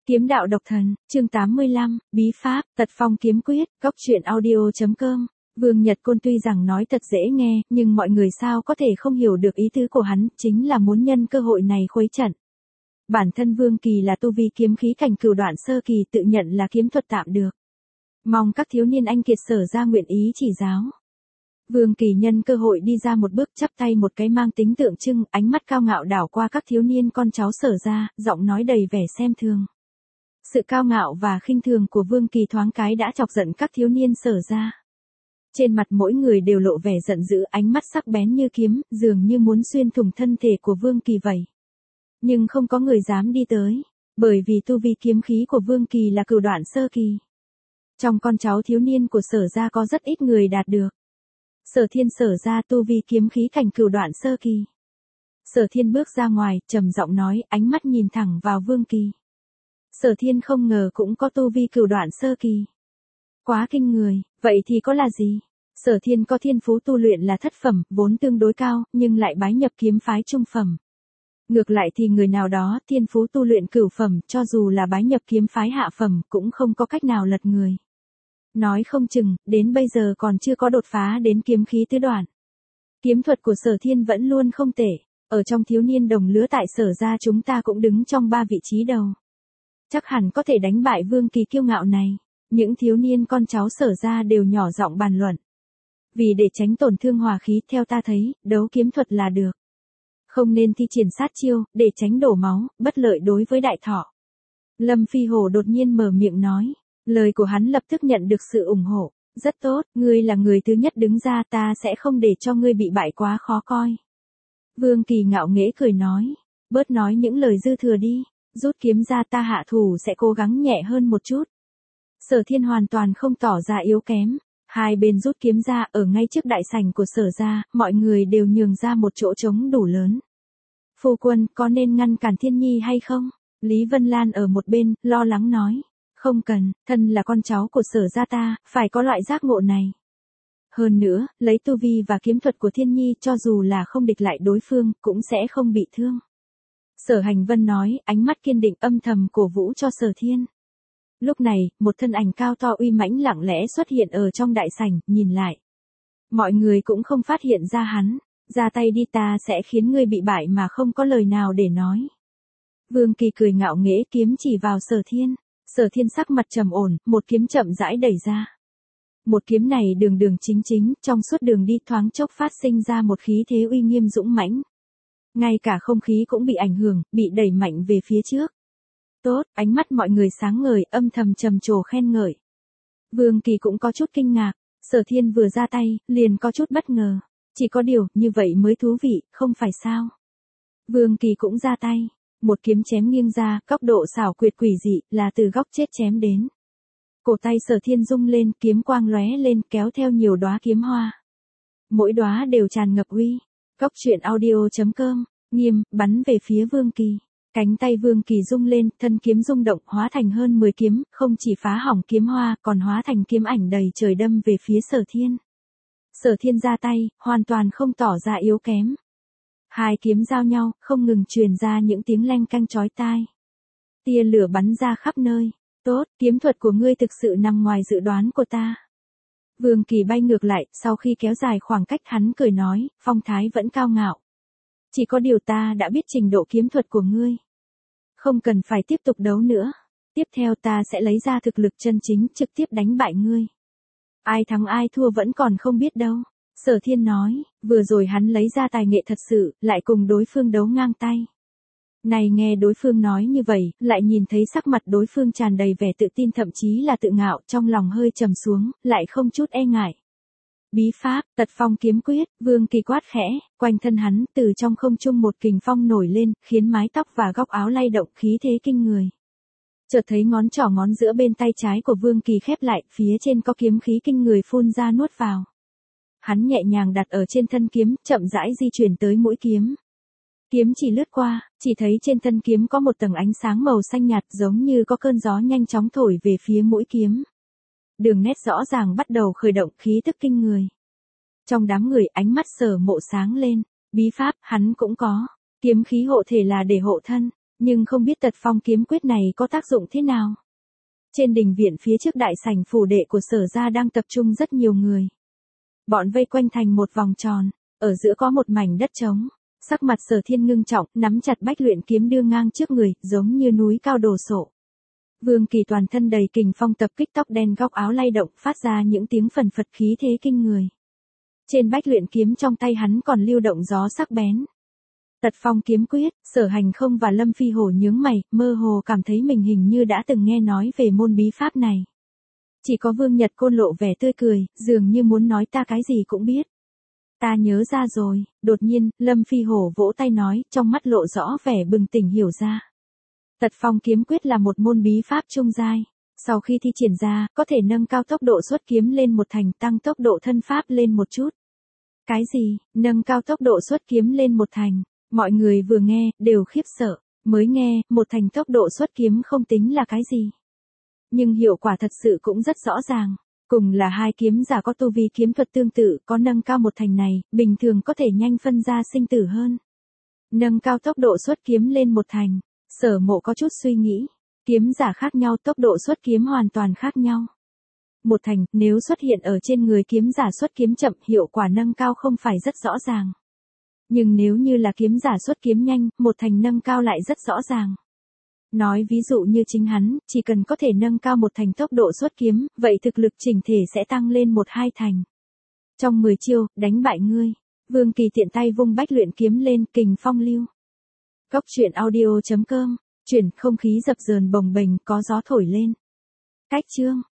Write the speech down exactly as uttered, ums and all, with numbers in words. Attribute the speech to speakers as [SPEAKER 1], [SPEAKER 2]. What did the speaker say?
[SPEAKER 1] Kiếm đạo độc thần, chương tám mươi lăm, bí pháp, tật phong kiếm quyết, góc truyện audio chấm com. Vương Nhật Côn tuy rằng nói thật dễ nghe, nhưng mọi người sao có thể không hiểu được ý tứ của hắn, chính là muốn nhân cơ hội này khuấy trận. Bản thân Vương Kỳ là tu vi kiếm khí cảnh cửu đoạn sơ kỳ, tự nhận là kiếm thuật tạm được. Mong các thiếu niên anh kiệt Sở ra nguyện ý chỉ giáo. Vương Kỳ nhân cơ hội đi ra một bước, chắp tay một cái mang tính tượng trưng, ánh mắt cao ngạo đảo qua các thiếu niên con cháu Sở ra, giọng nói đầy vẻ xem thường. Sự cao ngạo và khinh thường của Vương Kỳ thoáng cái đã chọc giận các thiếu niên Sở ra. Trên mặt mỗi người đều lộ vẻ giận dữ, ánh mắt sắc bén như kiếm, dường như muốn xuyên thủng thân thể của Vương Kỳ vậy. Nhưng không có người dám đi tới, bởi vì tu vi kiếm khí của Vương Kỳ là cửu đoạn sơ kỳ. Trong con cháu thiếu niên của Sở ra có rất ít người đạt được. Sở Thiên Sở ra tu vi kiếm khí cảnh cửu đoạn sơ kỳ. Sở Thiên bước ra ngoài, trầm giọng nói, ánh mắt nhìn thẳng vào Vương Kỳ. Sở Thiên không ngờ cũng có tu vi cửu đoạn sơ kỳ. Quá kinh người, vậy thì có là gì? Sở Thiên có thiên phú tu luyện là thất phẩm, vốn tương đối cao, nhưng lại bái nhập kiếm phái trung phẩm. Ngược lại thì người nào đó thiên phú tu luyện cửu phẩm, cho dù là bái nhập kiếm phái hạ phẩm, cũng không có cách nào lật người. Nói không chừng, đến bây giờ còn chưa có đột phá đến kiếm khí tứ đoạn. Kiếm thuật của Sở Thiên vẫn luôn không tệ, ở trong thiếu niên đồng lứa tại Sở ra chúng ta cũng đứng trong ba vị trí đầu. Chắc hẳn có thể đánh bại Vương Kỳ kiêu ngạo này. Những thiếu niên con cháu Sở ra đều nhỏ giọng bàn luận. Vì để tránh tổn thương hòa khí, theo ta thấy, đấu kiếm thuật là được. Không nên thi triển sát chiêu, để tránh đổ máu, bất lợi đối với đại thọ. Lâm Phi Hổ đột nhiên mở miệng nói. Lời của hắn lập tức nhận được sự ủng hộ. Rất tốt, ngươi là người thứ nhất đứng ra, ta sẽ không để cho ngươi bị bại quá khó coi. Vương Kỳ ngạo nghễ cười nói. Bớt nói những lời dư thừa đi. Rút kiếm ra, ta hạ thủ sẽ cố gắng nhẹ hơn một chút. Sở Thiên hoàn toàn không tỏ ra yếu kém. Hai bên rút kiếm ra, ở ngay trước đại sảnh của Sở ra, mọi người đều nhường ra một chỗ trống đủ lớn. Phu quân, có nên ngăn cản Thiên Nhi hay không? Lý Vân Lan ở một bên, lo lắng nói. Không cần, thân là con cháu của Sở ra ta, phải có loại giác ngộ này. Hơn nữa, lấy tu vi và kiếm thuật của Thiên Nhi, cho dù là không địch lại đối phương, cũng sẽ không bị thương. Sở Hành Vân nói, ánh mắt kiên định âm thầm cổ vũ cho Sở Thiên. Lúc này, một thân ảnh cao to uy mãnh lặng lẽ xuất hiện ở trong đại sảnh, nhìn lại. Mọi người cũng không phát hiện ra hắn. Ra tay đi, ta sẽ khiến ngươi bị bại mà không có lời nào để nói. Vương Kỳ cười ngạo nghễ, kiếm chỉ vào Sở Thiên. Sở Thiên sắc mặt trầm ổn, một kiếm chậm rãi đẩy ra. Một kiếm này đường đường chính chính, trong suốt đường đi thoáng chốc phát sinh ra một khí thế uy nghiêm dũng mãnh. Ngay cả không khí cũng bị ảnh hưởng, bị đẩy mạnh về phía trước. Tốt, ánh mắt mọi người sáng ngời, âm thầm trầm trồ khen ngợi. Vương Kỳ cũng có chút kinh ngạc, Sở Thiên vừa ra tay, liền có chút bất ngờ. Chỉ có điều, như vậy mới thú vị, không phải sao? Vương Kỳ cũng ra tay, một kiếm chém nghiêng ra, góc độ xảo quyệt quỷ dị, là từ góc chết chém đến. Cổ tay Sở Thiên rung lên, kiếm quang lóe lên, kéo theo nhiều đóa kiếm hoa. Mỗi đóa đều tràn ngập uy. Góc truyện audio chấm com, nghiêm, bắn về phía Vương Kỳ. Cánh tay Vương Kỳ rung lên, thân kiếm rung động, hóa thành hơn mười kiếm, không chỉ phá hỏng kiếm hoa, còn hóa thành kiếm ảnh đầy trời đâm về phía Sở Thiên. Sở Thiên ra tay, hoàn toàn không tỏ ra yếu kém. Hai kiếm giao nhau, không ngừng truyền ra những tiếng leng canh chói tai. Tia lửa bắn ra khắp nơi. Tốt, kiếm thuật của ngươi thực sự nằm ngoài dự đoán của ta. Vương Kỳ bay ngược lại, sau khi kéo dài khoảng cách hắn cười nói, phong thái vẫn cao ngạo. Chỉ có điều ta đã biết trình độ kiếm thuật của ngươi. Không cần phải tiếp tục đấu nữa. Tiếp theo ta sẽ lấy ra thực lực chân chính, trực tiếp đánh bại ngươi. Ai thắng ai thua vẫn còn không biết đâu. Sở Thiên nói, vừa rồi hắn lấy ra tài nghệ thật sự, lại cùng đối phương đấu ngang tay. Này nghe đối phương nói như vậy, lại nhìn thấy sắc mặt đối phương tràn đầy vẻ tự tin, thậm chí là tự ngạo, trong lòng hơi trầm xuống, lại không chút e ngại. Bí pháp, tật phong kiếm quyết, Vương Kỳ quát khẽ, quanh thân hắn, từ trong không trung một kình phong nổi lên, khiến mái tóc và góc áo lay động, khí thế kinh người. Chợt thấy ngón trỏ ngón giữa bên tay trái của Vương Kỳ khép lại, phía trên có kiếm khí kinh người phun ra nuốt vào. Hắn nhẹ nhàng đặt ở trên thân kiếm, chậm rãi di chuyển tới mũi kiếm. Kiếm chỉ lướt qua, chỉ thấy trên thân kiếm có một tầng ánh sáng màu xanh nhạt, giống như có cơn gió nhanh chóng thổi về phía mũi kiếm. Đường nét rõ ràng bắt đầu khởi động, khí tức kinh người. Trong đám người, ánh mắt Sở Mộ sáng lên, bí pháp hắn cũng có, kiếm khí hộ thể là để hộ thân. Nhưng không biết tật phong kiếm quyết này có tác dụng thế nào. Trên đình viện phía trước đại sảnh phủ đệ của Sở gia đang tập trung rất nhiều người. Bọn vây quanh thành một vòng tròn, ở giữa có một mảnh đất trống. Sắc mặt Sở Thiên ngưng trọng, nắm chặt bách luyện kiếm đưa ngang trước người, giống như núi cao đổ sộ. Vương Kỳ toàn thân đầy kình phong tập kích, tóc đen góc áo lay động, phát ra những tiếng phần phật khí thế kinh người. Trên bách luyện kiếm trong tay hắn còn lưu động gió sắc bén. Tật phong kiếm quyết, Sở Hành Không và Lâm Phi Hổ nhướng mày, mơ hồ cảm thấy mình hình như đã từng nghe nói về môn bí pháp này. Chỉ có Vương Nhật Côn lộ vẻ tươi cười, dường như muốn nói ta cái gì cũng biết. Ta nhớ ra rồi, đột nhiên, Lâm Phi Hổ vỗ tay nói, trong mắt lộ rõ vẻ bừng tỉnh hiểu ra. Tật phong kiếm quyết là một môn bí pháp trung giai. Sau khi thi triển ra, có thể nâng cao tốc độ xuất kiếm lên một thành, tăng tốc độ thân pháp lên một chút. Cái gì, nâng cao tốc độ xuất kiếm lên một thành? Mọi người vừa nghe, đều khiếp sợ. Mới nghe, một thành tốc độ xuất kiếm không tính là cái gì. Nhưng hiệu quả thật sự cũng rất rõ ràng. Cùng là hai kiếm giả có tu vi kiếm thuật tương tự, có nâng cao một thành này, bình thường có thể nhanh phân ra sinh tử hơn. Nâng cao tốc độ xuất kiếm lên một thành. Sở Mộ có chút suy nghĩ. Kiếm giả khác nhau, tốc độ xuất kiếm hoàn toàn khác nhau. Một thành, nếu xuất hiện ở trên người kiếm giả xuất kiếm chậm, hiệu quả nâng cao không phải rất rõ ràng. Nhưng nếu như là kiếm giả xuất kiếm nhanh, một thành nâng cao lại rất rõ ràng. Nói ví dụ như chính hắn, chỉ cần có thể nâng cao một thành tốc độ xuất kiếm, vậy thực lực chỉnh thể sẽ tăng lên một hai thành. Trong mười chiêu, đánh bại ngươi. Vương Kỳ tiện tay vung bách luyện kiếm lên, kình phong lưu. Cốc truyện audio chấm com, chuyển không khí dập dờn bồng bềnh, có gió thổi lên. Cách chương.